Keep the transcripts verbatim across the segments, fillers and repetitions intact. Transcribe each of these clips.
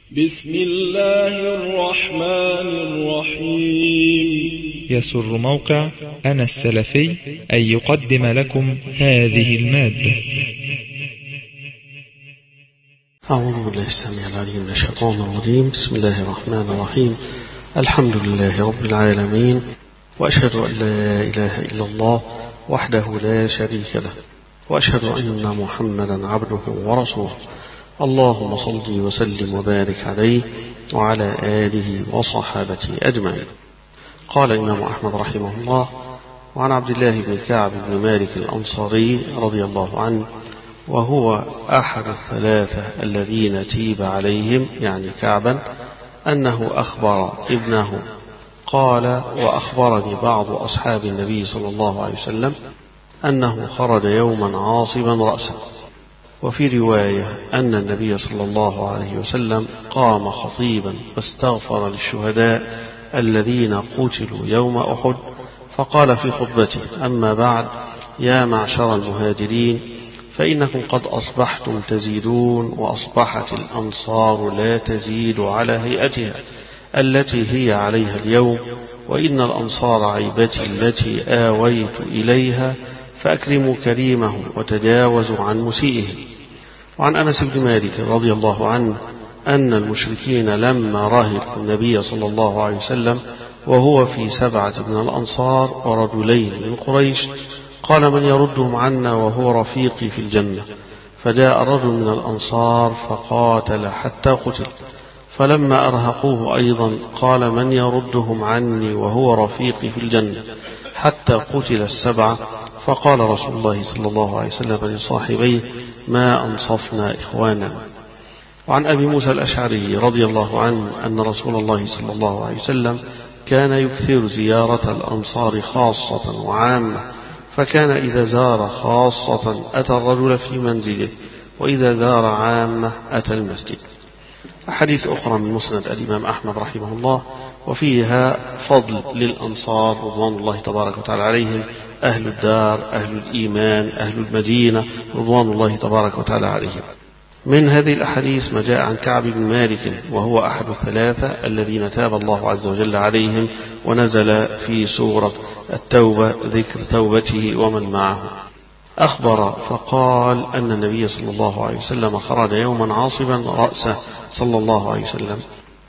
بسم الله الرحمن الرحيم. يسر موقع أنا السلفي أن يقدم لكم هذه المادة. أعوذ بالله السميع العليم من الشيطان الرجيم. بسم الله الرحمن الرحيم. الحمد لله رب العالمين، وأشهد أن لا إله إلا الله وحده لا شريك له، وأشهد أن محمدا عبده ورسوله. اللهم صل وسلم وبارك عليه وعلى آله وصحابته أجمعين. قال الإمام أحمد رحمه الله: وعن عبد الله بن كعب بن مالك الأنصاري رضي الله عنه، وهو أحد الثلاثة الذين تيب عليهم، يعني كعبا، أنه أخبر ابنه قال: وأخبرني بعض أصحاب النبي صلى الله عليه وسلم أنه خرج يوما عاصبا رأسه. وفي رواية أن النبي صلى الله عليه وسلم قام خطيبا واستغفر للشهداء الذين قتلوا يوم أحد، فقال في خطبته: أما بعد، يا معشر المهاجرين، فإنكم قد أصبحتم تزيدون، وأصبحت الأنصار لا تزيد على هيئتها التي هي عليها اليوم، وإن الأنصار عيبتي التي آويت إليها، فأكرموا كريمهم وتجاوزوا عن مسيئهم. وعن أنس بن مالك رضي الله عنه أن المشركين لما رهبوا النبي صلى الله عليه وسلم وهو في سبعة من الأنصار ورجلين من قريش، قال: من يردهم عنا وهو رفيقي في الجنة؟ فجاء رجل من الأنصار فقاتل حتى قتل، فلما أرهقوه أيضا قال: من يردهم عني وهو رفيقي في الجنة؟ حتى قتل السبعة. فقال رسول الله صلى الله عليه وسلم لصاحبيه: ما أنصفنا إخوانا. وعن أبي موسى الأشعري رضي الله عنه أن رسول الله صلى الله عليه وسلم كان يكثر زيارة الأنصار خاصة وعامة، فكان إذا زار خاصة أتى الرجل في منزله، وإذا زار عامة أتى المسجد. أحاديث أخرى من مسند الإمام أحمد رحمه الله، وفيها فضل للأنصار رضوان الله تبارك وتعالى عليهم، أهل الدار، أهل الإيمان، أهل المدينة رضوان الله تبارك وتعالى عليهم. من هذه الأحاديث ما جاء عن كعب بن مالك، وهو أحد الثلاثة الذين تاب الله عز وجل عليهم، ونزل في سورة التوبة ذكر توبته ومن معه. أخبر فقال أن النبي صلى الله عليه وسلم خرج يوما عاصبا رأسه صلى الله عليه وسلم،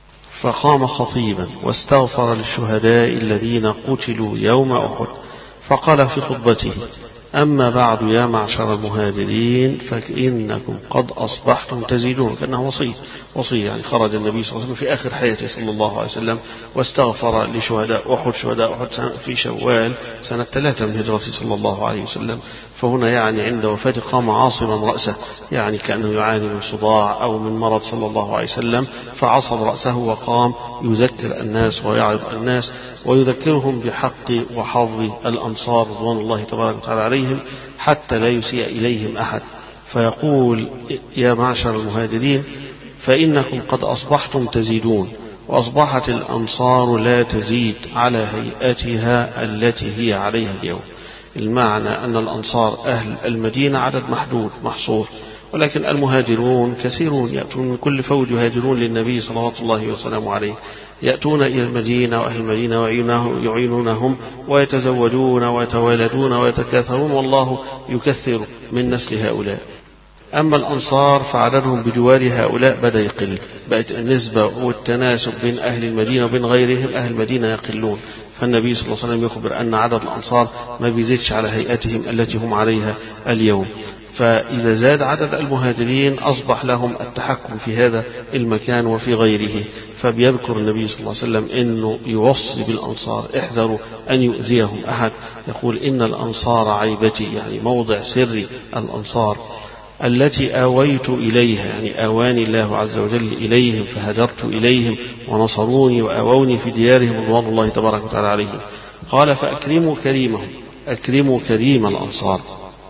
فقام خطيبا واستغفر للشهداء الذين قتلوا يوم أحد، فقال في خطبته: أما بعد، يا معشر المهاجرين، فإنكم قد أصبحتم تزيدون. كأنه وصي وصي يعني خرج النبي صلى الله عليه وسلم في آخر حياته صلى الله عليه وسلم واستغفر لشهداء أحد، شهداء أحد في شوال سنة ثلاثة من هجرته صلى الله عليه وسلم. فهنا يعني عند وفاته قام عاصبا رأسه، يعني كأنه يعاني من صداع أو من مرض صلى الله عليه وسلم، فعصب رأسه وقام يذكر الناس ويعظ الناس ويذكرهم بحق وحظ الأنصار رضوان الله تبارك وتعالى عليهم، حتى لا يسيء إليهم أحد. فيقول: يا معشر المهاجرين، فإنكم قد أصبحتم تزيدون، وأصبحت الأنصار لا تزيد على هيئتها التي هي عليها اليوم. المعنى أن الأنصار أهل المدينة عدد محدود محصور، ولكن المهاجرون كثيرون، يأتون من كل فوج يهاجرون للنبي صلوات الله وسلامه عليه، يأتون إلى المدينة، وأهل المدينة يعينونهم ويتزوجون ويتوالدون ويتكاثرون، والله يكثر من نسل هؤلاء. أما الأنصار فعددهم بجوار هؤلاء بدأ يقل، بقت النسبة والتناسب بين أهل المدينة وبين غيرهم، أهل المدينة يقلون. فالنبي صلى الله عليه وسلم يخبر أن عدد الأنصار ما بيزيدش على هيئتهم التي هم عليها اليوم. فإذا زاد عدد المهاجرين أصبح لهم التحكم في هذا المكان وفي غيره. فبيذكر النبي صلى الله عليه وسلم أنه يوصي بالأنصار: احذروا أن يؤذيهم أحد. يقول: إن الأنصار عيبتي، يعني موضع سر الأنصار، التي آويت إليها، يعني آواني الله عز وجل إليهم، فهجرت إليهم ونصروني وآووني في ديارهم رضوان الله تبارك وتعالى عليهم. قال: فأكرموا كريمهم، أكرموا كريم الأنصار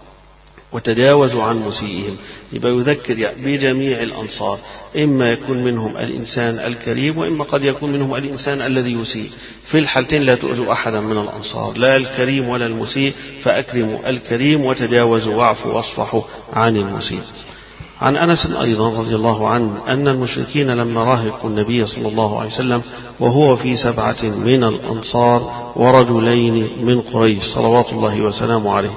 وتجاوزوا عن مسيئهم. يبقى يذكر بجميع الأنصار، إما يكون منهم الإنسان الكريم، وإما قد يكون منهم الإنسان الذي يسيء. في الحالتين لا تؤذوا أحدا من الأنصار، لا الكريم ولا المسيء، فأكرموا الكريم وتجاوزوا واعفوا واصفحوا عن المسيء. عن أنس أيضا رضي الله عنه أن المشركين لما راهقوا النبي صلى الله عليه وسلم وهو في سبعة من الأنصار ورجلين من قريش صلوات الله وسلامه عليه،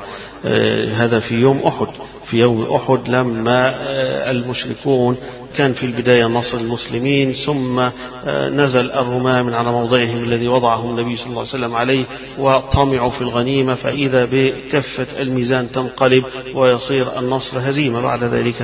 آه هذا في يوم أحد. في يوم أحد لما آه المشركون كان في البداية نصر المسلمين، ثم نزل الرماة من على موضعهم الذي وضعهم النبي صلى الله عليه وسلم عليه وطمعوا في الغنيمة، فإذا بكفة الميزان تنقلب ويصير النصر هزيمة بعد ذلك،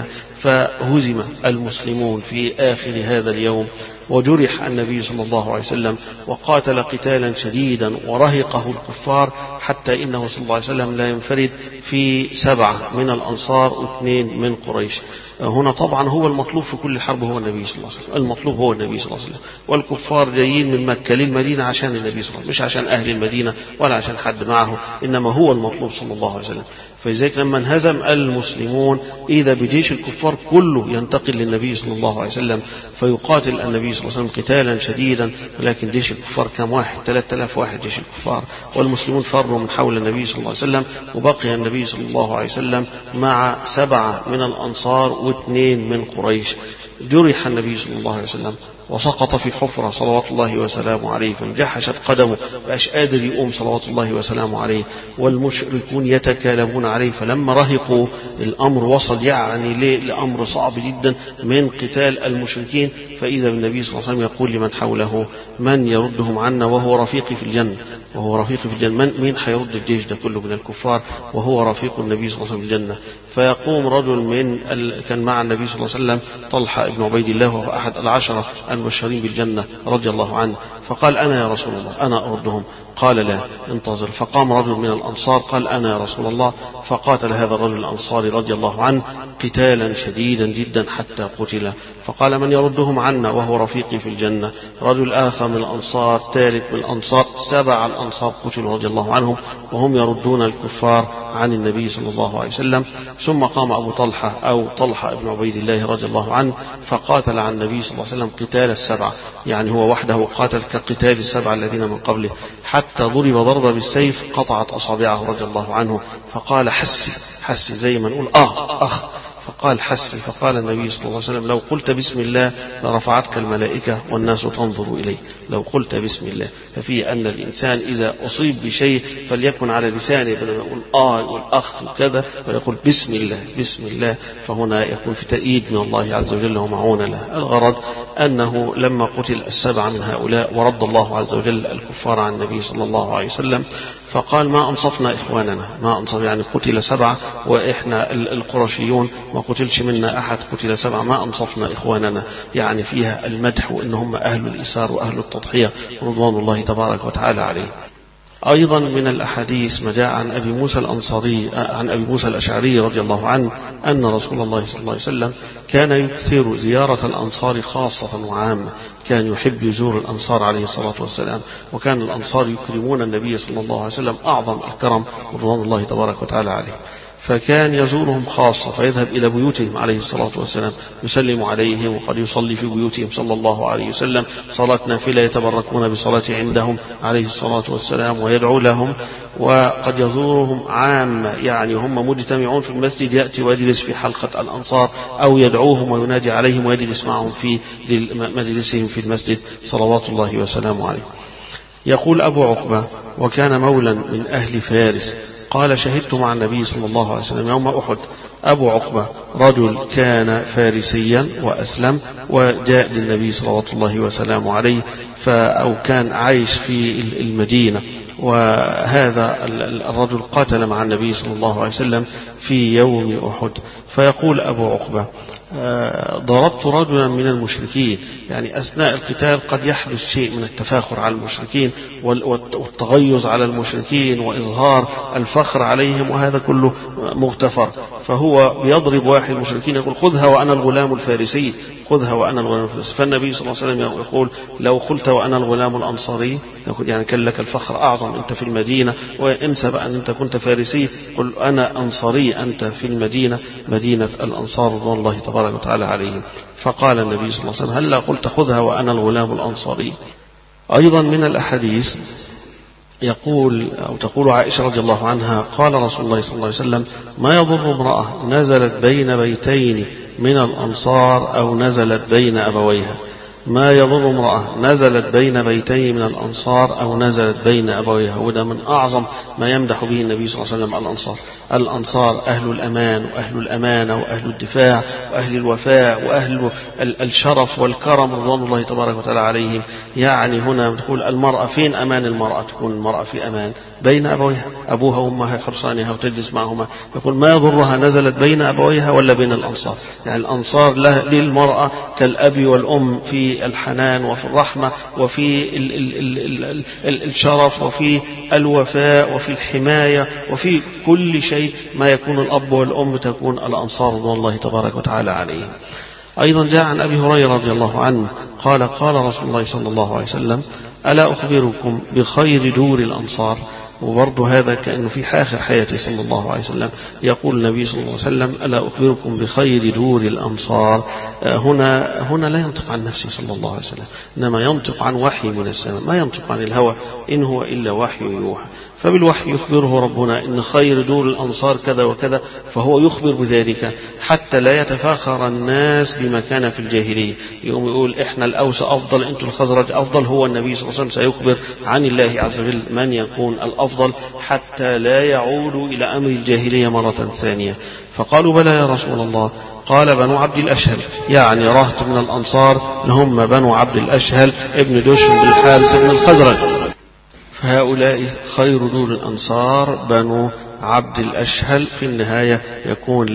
فهزم المسلمون في آخر هذا اليوم، وجرح النبي صلى الله عليه وسلم وقاتل قتالا شديدا ورهقه الكفار، حتى إنه صلى الله عليه وسلم لا ينفرد في سبعة من الأنصار واثنين من قريش. هنا طبعا هو المطلوب في كل حرب هو النبي صلى الله عليه وسلم، المطلوب هو النبي صلى الله عليه وسلم، والكفار جايين من مكة للمدينة عشان النبي صلى الله عليه وسلم، مش عشان أهل المدينة ولا عشان حد معه، إنما هو المطلوب صلى الله عليه وسلم. فلذلك لما انهزم المسلمون إذا بجيش الكفار كله ينتقل للنبي صلى الله عليه وسلم فيقاتل النبي صلى الله عليه وسلم قتالا شديدا، ولكن جيش الكفار كم واحد؟ ثلاثة آلاف واحد جيش الكفار، والمسلمون فروا من حول النبي صلى الله عليه وسلم، وبقي النبي صلى الله عليه وسلم مع سبعة من الأنصار واثنين من قريش. جرح النبي صلى الله عليه وسلم وسقط في حفرة صلوات الله وسلامه عليه، فانجحشت قدمه بقاش قادر يقوم صلوات الله وسلامه عليه، والمشركون يتكالبون عليه. فلما رهقوا الأمر وصل يعني لأمر صعب جدا من قتال المشركين، فإذا بالنبي صلى الله عليه وسلم يقول لمن حوله: من يردهم عنا وهو رفيقي في الجنة، وهو رفيقي في الجنة. من مين حيرد الجيش ده كله من الكفار وهو رفيق النبي صلى الله عليه وسلم في الجنة؟ فيقوم رجل من ال... كان مع النبي صلى الله عليه وسلم طلحة ابن عبيد الله، وهو أحد العشرة المبشرين بالجنة رضي الله عنه، فقال: أنا يا رسول الله أنا أردهم. قال: لا، انتظر. فقام رجل من الأنصار قال: أنا يا رسول الله، فقاتل هذا الرجل الأنصاري رضي الله عنه قتالا شديدا جدا حتى قتل. فقال: من يردهم عنا وهو رفيقي في الجنة؟ رجل آخر من الأنصار، ثالث من الأنصار، سبع الأنصار قتلوا رضي الله عنهم وهم يردون الكفار عن النبي صلى الله عليه وسلم. ثم قام أبو طلحة أو طلحة ابن عبيد الله رضي الله عنه فقاتل عن النبي صلى الله عليه وسلم قتال السبعة، يعني هو وحده قاتل كقتال السبعة الذين من قبله، حتى ضرب ضربة بالسيف قطعت أصابعه رضي الله عنه، فقال: حسي حسي، زي ما نقول آه أخ، فقال: حسي. فقال النبي صلى الله عليه وسلم: لو قلت بسم الله لرفعتك الملائكة والناس تنظر إليه. لو قلت بسم الله، ففي أن الإنسان إذا أصيب بشيء فليكن على لسانه، بدل ما يقول آه يقول أخ وكذا، ويقول بسم الله بسم الله، فهنا يكون في تأييد من الله عز وجل ومعونة له. الغرض أنه لما قتل السبعة من هؤلاء ورد الله عز وجل الكفار عن النبي صلى الله عليه وسلم، فقال: ما أنصفنا إخواننا، ما أنصف يعني قتل سبعة وإحنا القرشيون ما قتلش منا أحد، قتل سبعة، ما أنصفنا إخواننا، يعني فيها المدح وإنهم أهل الإيثار وأهل التضحية رضوان الله تبارك وتعالى عليه. أيضا من الأحاديث ما جاء عن أبي موسى الأنصاري عن أبي موسى الأشعري رضي الله عنه أن رسول الله صلى الله عليه وسلم كان يكثر زيارة الأنصار خاصة وعامة، كان يحب يزور الأنصار عليه الصلاة والسلام، وكان الأنصار يكرمون النبي صلى الله عليه وسلم أعظم الكرم رضوان الله تبارك وتعالى عليه، فكان يزورهم خاصة، فيذهب إلى بيوتهم عليه الصلاة والسلام يسلم عليهم، وقد يصلي في بيوتهم صلى الله عليه وسلم صلاة نافلة يتبركون بصلاة عندهم عليه الصلاة والسلام ويدعو لهم. وقد يزورهم عامة، يعني هم مجتمعون في المسجد يأتي ويجلس في حلقة الأنصار أو يدعوهم وينادي عليهم ويجلس معهم في مجلسهم في المسجد صلوات الله وسلامه عليه. يقول أبو عقبة: وكان مولا من أهل فارس، قال: شهدت مع النبي صلى الله عليه وسلم يوم أحد. أبو عقبة رجل كان فارسيا وأسلم وجاء للنبي صلى الله وسلامه عليه، أو كان عايش في المدينة، وهذا الرجل قاتل مع النبي صلى الله عليه وسلم في يوم أحد. فيقول أبو عقبة: ضربت رجلا من المشركين، يعني أثناء القتال قد يحدث شيء من التفاخر على المشركين والتغيظ على المشركين وإظهار الفخر عليهم، وهذا كله مغتفر، فهو بيضرب واحد المشركين يقول: خذها وأنا الغلام الفارسي، خذها وأنا الغلام الفارسي. فالنبي صلى الله عليه وسلم يقول: لو قلت وأنا الغلام الأنصاري، يقول يعني كان لك الفخر أعظم، أنت في المدينة، وانسى بقى أن أنت كنت فارسي، قل أنا أنصاري، أنت في المدينة، مدينة الأنصار رضوان الله تبارك وتعالى عليهم. فقال النبي صلى الله عليه وسلم: هلا قلت خذها وأنا الغلام الأنصاري. أيضا من الأحاديث يقول أو تقول عائشة رضي الله عنها: قال رسول الله صلى الله عليه وسلم: ما يضر امرأة نزلت بين بيتين من الأنصار أو نزلت بين أبويها. ما يضر امرأة نزلت بين بيتين من الأنصار أو نزلت بين أبويها. وده من أعظم ما يمدح به النبي صلى الله عليه وسلم الأنصار. الأنصار أهل الأمان وأهل الأمانة وأهل الدفاع وأهل الوفاء وأهل الشرف والكرم رضوان الله تبارك وتعالى عليهم. يعني هنا تقول المرأة فين أمان المرأة؟ تكون المرأة في أمان بين أبويها، أبوها وأمها حرصانها وتجلس معهما. يقول ما يضرها نزلت بين أبويها ولا بين الأنصار. يعني الأنصار للمرأة كالأب والأم في الحنان وفي الرحمة وفي ال ال ال ال ال الشرف وفي الوفاء وفي الحماية وفي كل شيء ما يكون الأب والأم تكون الأنصار رضوان الله تبارك وتعالى عليهم. أيضا جاء عن أبي هريرة رضي الله عنه قال قال رسول الله صلى الله عليه وسلم ألا أخبركم بخير دور الأنصار. وبرضه هذا كأنه في آخر حياته صلى الله عليه وسلم يقول النبي صلى الله عليه وسلم ألا أخبركم بخير دور الأنصار. هنا هنا لا ينطق عن نفسه صلى الله عليه وسلم، إنما ينطق عن وحي من السماء، ما ينطق عن الهوى، إن هو إلا وحي يوحى. فبالوحي يخبره ربنا إن خير دور الأنصار كذا وكذا، فهو يخبر بذلك حتى لا يتفاخر الناس بما كان في الجاهلية. يقوم يقول إحنا الأوس أفضل، أنتم الخزرج أفضل. هو النبي صلى الله عليه وسلم سيخبر عن الله عز وجل من يكون الأفضل حتى لا يعودوا إلى أمر الجاهلية مرة ثانية. فقالوا بلى يا رسول الله. قال بنو عبد الأشهل، يعني رهط من الأنصار هم بنو عبد الأشهل ابن دشم بن الحارث ابن الخزرج. فهؤلاء خير دور الأنصار بنو عبد الأشهل في النهاية يكون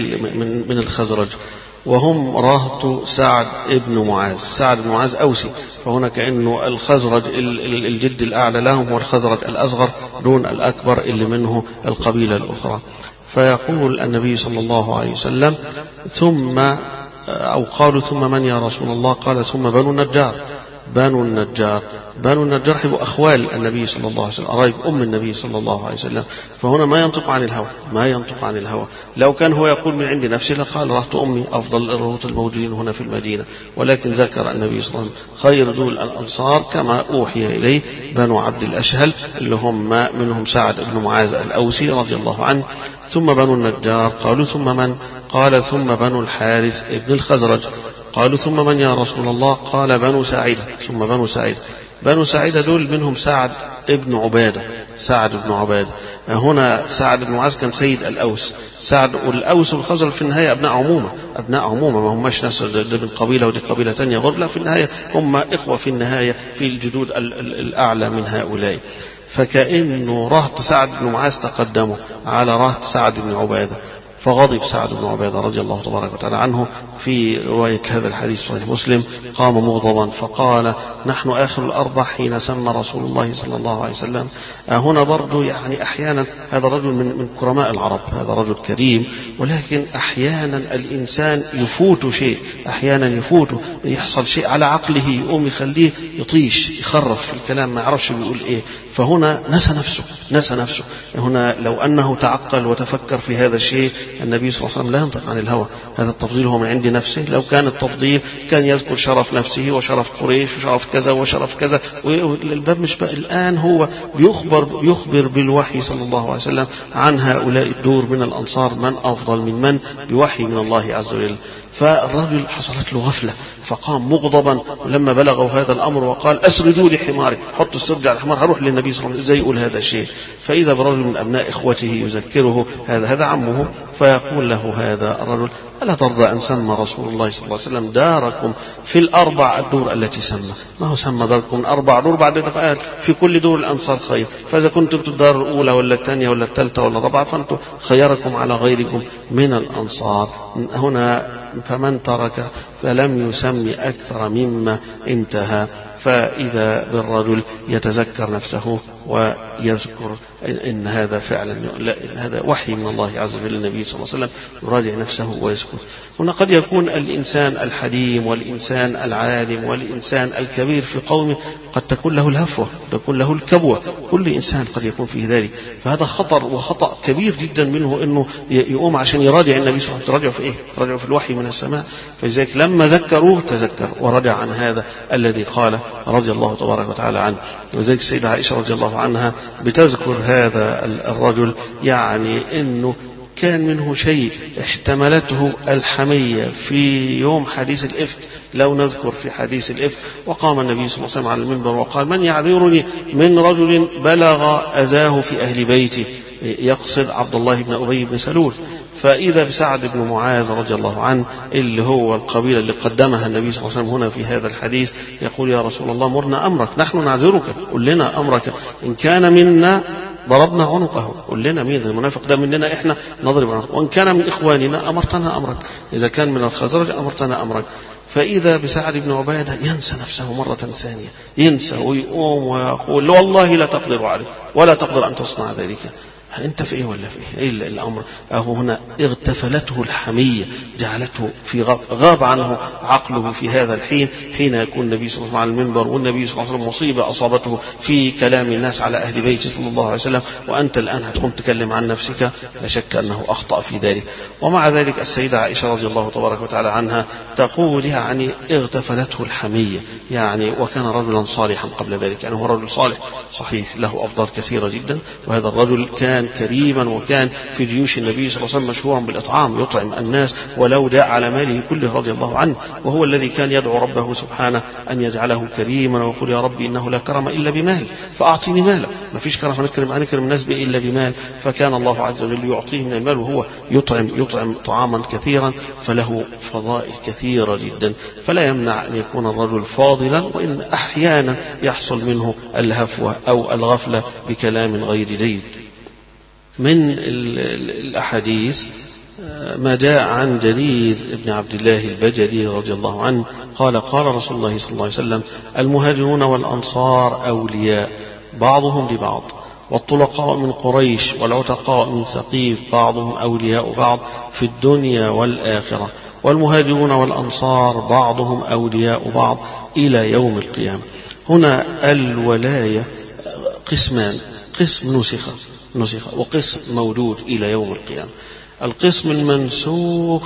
من الخزرج، وهم رهط سعد ابن معاذ. سعد بن معاذ أوسي، فهنا كأنه الخزرج الجد الأعلى لهم والخزرج الأصغر دون الأكبر اللي منه القبيلة الأخرى. فيقول النبي صلى الله عليه وسلم ثم أو قالوا ثم من يا رسول الله؟ قال ثم بنو النجار. بنو النجار بنو النجار حبوا أخوال النبي صلى الله عليه وسلم، قرايب أم النبي صلى الله عليه وسلم. فهنا ما ينطق عن الهوى، ما ينطق عن الهوى. لو كان هو يقول من عند نفسه لقال رهط أمي أفضل الرهوط الموجودين هنا في المدينة، ولكن ذكر النبي صلى الله عليه وسلم خير دول الأنصار كما أوحي إليه بنو عبد الأشهل اللي هم منهم سعد بن معاذ الأوسي رضي الله عنه. ثم بنو النجار. قالوا ثم من؟ قال ثم بنو الحارث ابن الخزرج. قالوا ثم من يا رسول الله؟ قال بنو سعيدة. ثم بنو سعيدة. بنو سعيدة دول منهم سعد ابن عبادة. سعد بن عبادة هنا سعد بن معاذ كان سيد الأوس. سعد والأوس والخزرج في النهاية أبناء عمومة، أبناء عمومة، ما هماش ناس دي من قبيلة ودي قبيلة ثانية غير، لا، في النهاية هم إخوة في النهاية في الجدود الأعلى من هؤلاء. فكأنه رهط سعد بن معاذ تقدموا على رهط سعد بن عبادة. فغضب سعد بن عبادة رضي الله تبارك وتعالى عنه في رواية هذا الحديث في صحيح مسلم قام مغضبا فقال نحن آخر الأربع حين سمى رسول الله صلى الله عليه وسلم. هنا برضو يعني أحيانا هذا رجل من من كرماء العرب، هذا رجل كريم، ولكن أحيانا الإنسان يفوت شيء، أحيانا يفوت يحصل شيء على عقله يقوم يخليه يطيش يخرف في الكلام ما يعرفش بيقول إيه. فهنا نسى نفسه نسى نفسه هنا لو أنه تعقل وتفكر في هذا الشيء. النبي صلى الله عليه وسلم لا ينطق عن الهوى، هذا التفضيل هو من عند نفسه. لو كان التفضيل كان يذكر شرف نفسه وشرف قريش وشرف كذا وشرف كذا، والباب مش بقى. الآن هو بيخبر بيخبر بالوحي صلى الله عليه وسلم عن هؤلاء الدور من الأنصار من أفضل من من بوحي من الله عز وجل. فالرجل حصلت له غفلة فقام مغضبا لما بلغوا هذا الأمر وقال أسردوا لي حماري، حط السرج على الحمار هروح للنبي صلى الله عليه وسلم زي يقول هذا الشيء. فإذا برجل من أبناء إخوته يذكره هذا هذا عمه، فيقول له هذا الرجل ألا ترضى أن سمى رسول الله صلى الله عليه وسلم داركم في الأربع الدور التي سمى؟ ما هو سمى داركم أربع دور، بعد قال في كل دور الأنصار خير، فإذا كنتم الدار الأولى ولا الثانية ولا الثالثة ولا الرابعة فأنتم خيركم على غيركم من الأنصار. هنا فمن ترك فلم يسمي أكثر مما انتهى. فإذا بالرجل يتذكر نفسه ويذكر إن هذا فعلا هذا وحي من الله عز وجل النبي صلى الله عليه وسلم يراجع نفسه ويذكر. هنا قد يكون الإنسان الحليم والإنسان العالم والإنسان الكبير في قومه قد تكون له الهفوة، تكون له الكبوة، كل إنسان قد يكون فيه ذلك. فهذا خطر وخطأ كبير جدا منه إنه يقوم عشان يراجع النبي صلى الله عليه وسلم. تراجع في إيه؟ تراجع في الوحي من السماء. فلذلك لما ذكروه تذكر ورجع عن هذا الذي قال رضي الله تبارك وتعالى عنه. وذلك السيدة عائشة رضي الله عنها بتذكر هذا الرجل، يعني إنه كان منه شيء احتملته الحمية في يوم حديث الإفك. لو نذكر في حديث الإفك وقام النبي صلى الله عليه وسلم على المنبر وقال: من يعذرني من رجل بلغ أذاه في أهل بيتي، يقصد عبد الله بن أبي بن سلول. فإذا بسعد بن معاذ رضي الله عنه اللي هو القبيلة اللي قدمها النبي صلى الله عليه وسلم هنا في هذا الحديث، يقول: يا رسول الله مرنا أمرك، نحن نعذرك، قل لنا أمرك، إن كان منا ضربنا عنقه، قل لنا مين المنافق ده مننا إحنا نضرب عنقه، وإن كان من إخواننا أمرتنا أمرك، إذا كان من الخزرج أمرتنا أمرك. فإذا بسعد بن عبادة ينسى نفسه مرة ثانية، ينسى ويقوم ويقول: والله لا تقدر عليه ولا تقدر أن تصنع ذلك. أنت في إيه ولا في إيه؟ إلا الأمر أهو هنا اغتفلته الحمية، جعلته في غاب, غاب عنه عقله في هذا الحين، حين يكون النبي صلى الله عليه وسلم على المنبر، والنبي صلى الله عليه وسلم مصيبة أصابته في كلام الناس على أهل بيته صلى الله عليه وسلم، وأنت الآن هتقوم تكلم عن نفسك. لا شك أنه أخطأ في ذلك. ومع ذلك السيدة عائشة رضي الله تبارك وتعالى عنها تقول: يعني اغتفلته الحمية، يعني وكان رجلا صالحا قبل ذلك، يعني هو رجل صالح صحيح له أفضال كثيرة جدا، وهذا الرجل كان كريما، وكان في جيوش النبي صلى الله عليه وسلم مشهورا بالإطعام، يطعم الناس ولو داع على ماله كله رضي الله عنه، وهو الذي كان يدعو ربه سبحانه أن يجعله كريما، ويقول: يا ربي إنه لا كرم إلا بمال فأعطيني مالا، ما فيش كرم نكرم نكرم الناس به إلا بمال. فكان الله عز وجل يعطيه من المال، وهو يطعم يطعم طعاما كثيرا، فله فضائل كثيرة جدا، فلا يمنع أن يكون الرجل فاضلا، وإن أحيانا يحصل منه الهفوة أو الغفلة بكلام غير جيد. من الأحاديث ما جاء عن جرير بن عبد الله البجلي رضي الله عنه قال: قال رسول الله صلى الله عليه وسلم: المهاجرون والأنصار أولياء بعضهم لبعض، والطلقاء من قريش والعتقاء من ثقيف بعضهم أولياء بعض في الدنيا والآخرة، والمهاجرون والأنصار بعضهم أولياء بعض إلى يوم القيامة. هنا الولاية قسمان: قسم نسخ نسخ وقسم موجود إلى يوم القيامة. القسم المنسوخ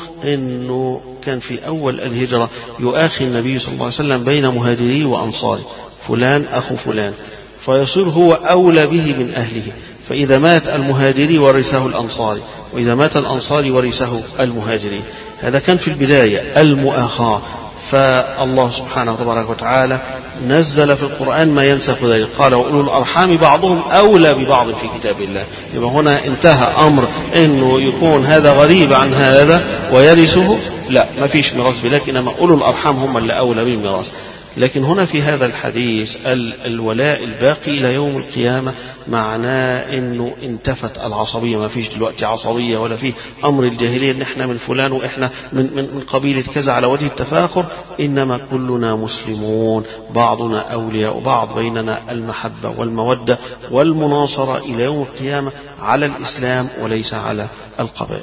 إنه كان في أول الهجرة يؤاخي النبي صلى الله عليه وسلم بين مهاجري وأنصاري، فلان أخو فلان، فيصير هو أولى به من أهله، فإذا مات المهاجري ورثه الأنصاري، وإذا مات الأنصاري ورثه المهاجري. هذا كان في البداية المؤاخاة. فالله سبحانه تبارك وتعالى نزل في القرآن ما ينسخ ذلك، قال: وأولو الأرحام بعضهم أولى ببعض في كتاب الله. يبقى هنا انتهى أمر إنه يكون هذا غريب عن هذا ويرثه، لا ما فيش ميراث، لكن إنما أولو الأرحام هم اللي أولى بالميراث. لكن هنا في هذا الحديث الولاء الباقي إلى يوم القيامة معناه أنه انتفت العصبية، ما فيش دلوقتي عصبية ولا فيه أمر الجاهلية أن احنا من فلان وإحنا من, من, من قبيلة كذا على وجه التفاخر، إنما كلنا مسلمون، بعضنا أولياء بعض، بيننا المحبة والمودة والمناصرة إلى يوم القيامة على الإسلام وليس على القبائل.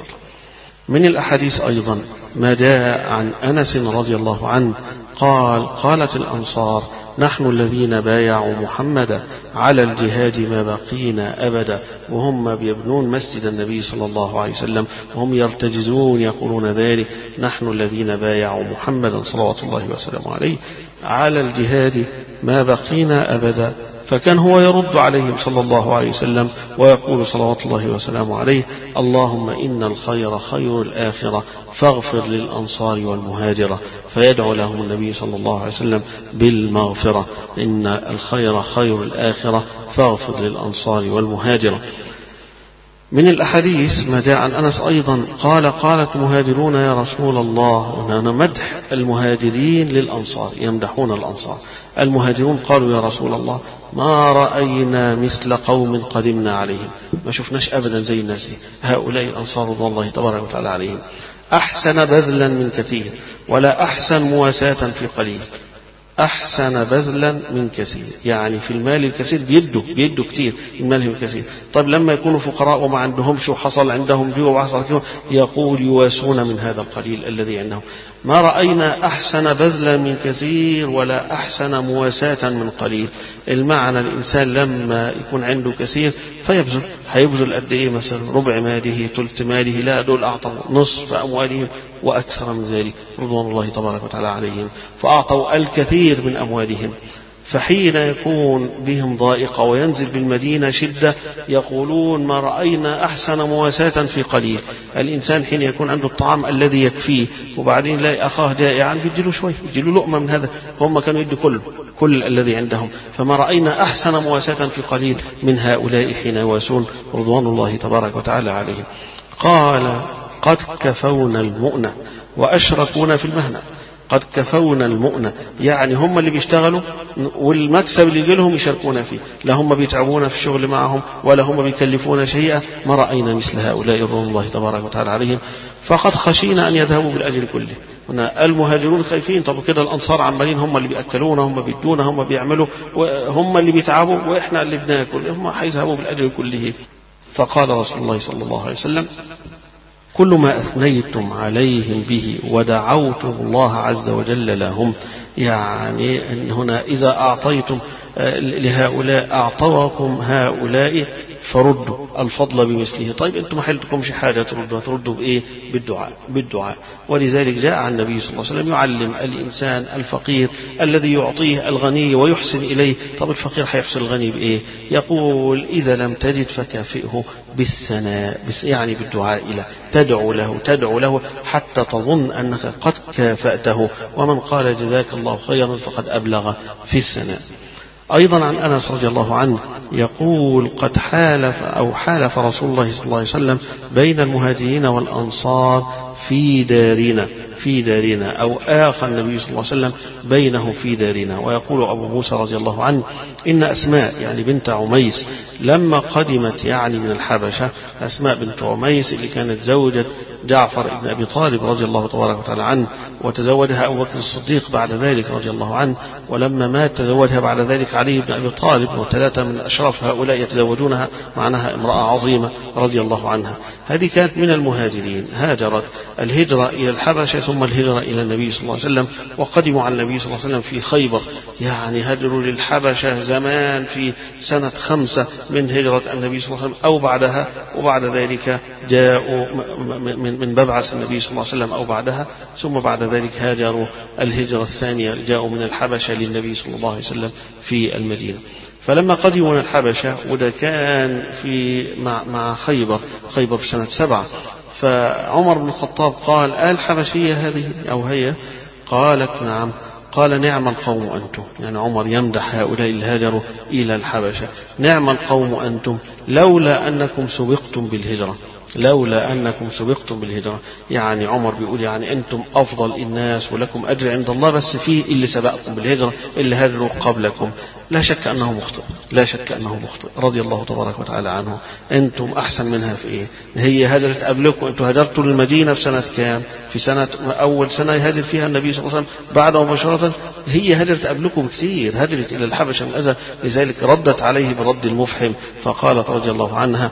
من الأحاديث أيضا ما جاء عن أنس رضي الله عنه قال: قالت الأنصار: نحن الذين بايعوا محمدا على الجهاد ما بقينا أبدا، وهم بيبنون مسجد النبي صلى الله عليه وسلم وهم يرتجزون يقولون ذلك: نحن الذين بايعوا محمدا صلوات الله وسلامه عليه على الجهاد ما بقينا أبدا. فكان هو يرد عليهم صلى الله عليه وسلم ويقول صلوات الله وسلامه عليه: اللهم إن الخير خير الآخرة فاغفر للأنصار والمهاجرة، فيدعو لهم النبي صلى الله عليه وسلم بالمغفرة: إن الخير خير الآخرة فاغفر للأنصار والمهاجرة. من الأحاديث ما جاء عن أنس أيضا قال: قالت مهاجرون يا رسول الله، هنا مدح المهاجرين للأنصار، يمدحون الأنصار. المهاجرون قالوا: يا رسول الله ما رأينا مثل قوم قدمنا عليهم، ما شفناش أبدا زي الناس دي، هؤلاء الأنصار رضي الله تبارك وتعالى عليهم، أحسن بذلا من كثير ولا أحسن مواساة في قليل. أحسن بذلا من كثير، يعني في المال الكثير بيدوا بيدوا كتير من مالهم الكثير. طيب لما يكونوا فقراء وما عندهم شو حصل عندهم جوع وحصل كيف، يقول: يواسون من هذا القليل الذي عندهم. ما رأينا أحسن بذلا من كثير ولا أحسن مواساة من قليل. المعنى الإنسان لما يكون عنده كثير فيبذل، هيبذل قد إيه؟ مثلا ربع ماله، ثلث ماله، لا دول أعطوا نصف أموالهم وأكثر من ذلك رضوان الله تبارك وتعالى عليهم، فأعطوا الكثير من أموالهم. فحين يكون بهم ضائقة وينزل بالمدينة شدة يقولون ما رأينا أحسن مواساة في قليل. الإنسان حين يكون عنده الطعام الذي يكفيه وبعدين لا أخاه جائعا بيديله شوي، بيديله لقمة من هذا، هم كانوا يدوا كل كل الذي عندهم. فما رأينا أحسن مواساة في قليل من هؤلاء حين يواسون رضوان الله تبارك وتعالى عليهم. قال قد كفونا المؤنة وأشركونا في المهنة. قد كفونا المؤنة يعني هم اللي بيشتغلوا والمكسب اللي يجي لهم يشاركونا فيه، لا هم بيتعبون في الشغل معهم ولا هم بيكلفون شيئا. ما رأينا مثل هؤلاء رضوان الله تبارك وتعالى عليهم. فقد خشينا أن يذهبوا بالأجر كله. هنا المهاجرون خايفين، طب كده الأنصار عمالين هم اللي بيأكلونا، هم بيدونا، هم بيعملوا، هم اللي بيتعبوا وإحنا اللي بناكل، هم حيذهبوا بالأجر كله. فقال رسول الله صلى الله عليه وسلم كل ما أثنيتم عليهم به ودعوتم الله عز وجل لهم، يعني أن هنا إذا أعطيتم لهؤلاء أعطوكم هؤلاء فردوا الفضل بمثله. طيب أنتم ما حلتكمش حاجة تردوا، تردوا بإيه؟ بالدعاء. بالدعاء. ولذلك جاء عن النبي صلى الله عليه وسلم يعلم الإنسان الفقير الذي يعطيه الغني ويحسن إليه. طب الفقير حيحسن الغني بإيه؟ يقول إذا لم تجد فكافئه بالثناء، يعني بالدعاء له، تدعو له تدعو له حتى تظن أنك قد كافأته. ومن قال جزاك الله خيرا فقد أبلغ في الثناء. أيضا عن أنس رضي الله عنه يقول قد حالف أو حالف رسول الله صلى الله عليه وسلم بين المهاجرين والأنصار في دارنا في دارنا أو آخى النبي صلى الله عليه وسلم بينهم في دارنا. ويقول أبو موسى رضي الله عنه إن أسماء يعني بنت عميس لما قدمت يعني من الحبشة، أسماء بنت عميس اللي كانت زوجة جعفر بن أبي طالب رضي الله تبارك وتعالى عنه، وتزوجها أبو بكر الصديق بعد ذلك رضي الله عنه، ولما مات تزوجها بعد ذلك علي بن أبي طالب، وثلاثة من أشراف هؤلاء يتزوجونها، معناها امرأة عظيمة رضي الله عنها. هذه كانت من المهاجرين، هاجرت الهجرة إلى الحبشة ثم الهجرة إلى النبي صلى الله عليه وسلم، وقدموا على النبي صلى الله عليه وسلم في خيبر، يعني هاجروا للحبشة زمان في سنة خمسة من هجرة النبي صلى الله عليه وسلم أو بعدها، وبعد ذلك جاءوا من من مبعث النبي صلى الله عليه وسلم أو بعدها، ثم بعد ذلك هاجروا الهجرة الثانية جاءوا من الحبشة للنبي صلى الله عليه وسلم في المدينة. فلما قدموا من الحبشة وده كان في مع, مع خيبر خيبر في سنة سبعة، فعمر بن الخطاب قال آل حبشية هذه أو هي؟ قالت نعم. قال نعم القوم أنتم، يعني عمر يمدح هؤلاء اللي هاجروا إلى الحبشة، نعم القوم أنتم لولا أنكم سبقتم بالهجرة، لولا أنكم سبقتم بالهجرة. يعني عمر بيقول يعني أنتم أفضل الناس ولكم أجر عند الله، بس في اللي سبقكم بالهجرة اللي هاجروا قبلكم. لا شك أنه مخطئ، لا شك أنه مخطئ رضي الله تبارك وتعالى عنه. أنتم أحسن منها في إيه؟ هي هاجرت قبلكم، أنتم هاجرتوا للمدينة في سنة كام؟ في سنة أول سنة يهاجر فيها النبي صلى الله عليه وسلم بعد مباشرة، هي هاجرت قبلكم بكثير، هاجرت إلى الحبشة من الأذى، لذلك ردت عليه برد المفحم. فقالت رضي الله عنها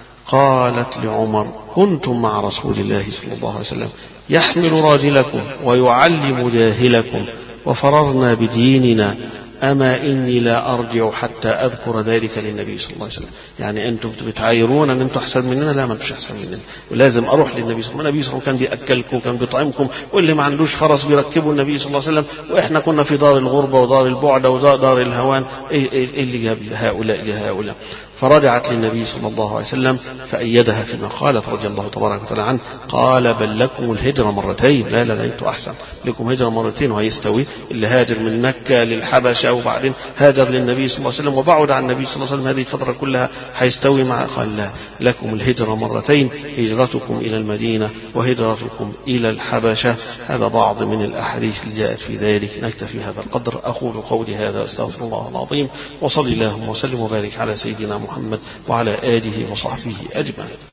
قالت لعمر كنتم مع رسول الله صلى الله عليه وسلم يحمل راجلكم ويعلم جاهلكم وفررنا بديننا، أما إني لا أرجع حتى أذكر ذلك للنبي صلى الله عليه وسلم. يعني أنتم بتعايرون أن أنتم أحسن مننا، لا ما أنتم أحسن مننا، ولازم أروح للنبي صلى الله عليه وسلم. النبي صلى الله عليه وسلم كان بيأكلكم وكان بيطعمكم، واللي ما عندوش فرس بيركبوا النبي صلى الله عليه وسلم، وإحنا كنا في دار الغربة ودار البعد ودار الهوان. إيه, إيه اللي جاب هؤلاء لهؤلاء؟ فرجعت للنبي صلى الله عليه وسلم فأيدها فيما قالت رضي الله تبارك وتعالى عنه. قال بل لكم الهجرة مرتين، لا لا لا أنتم أحسن، لكم هجرة مرتين. وهيستوي اللي هاجر من مكة للحبشة وبعدين هاجر للنبي صلى الله عليه وسلم وبعد عن النبي صلى الله عليه وسلم هذه الفترة كلها هيستوي مع؟ قال لا، لكم الهجرة مرتين، هجرتكم إلى المدينة وهجرتكم إلى الحبشة. هذا بعض من الأحاديث اللي جاءت في ذلك. نكتفي هذا القدر. أقول قولي هذا أستغفر الله العظيم، وصلي اللهم وسلم وبارك على سيدنا محمد وعلى آله وصحبه أجمعين.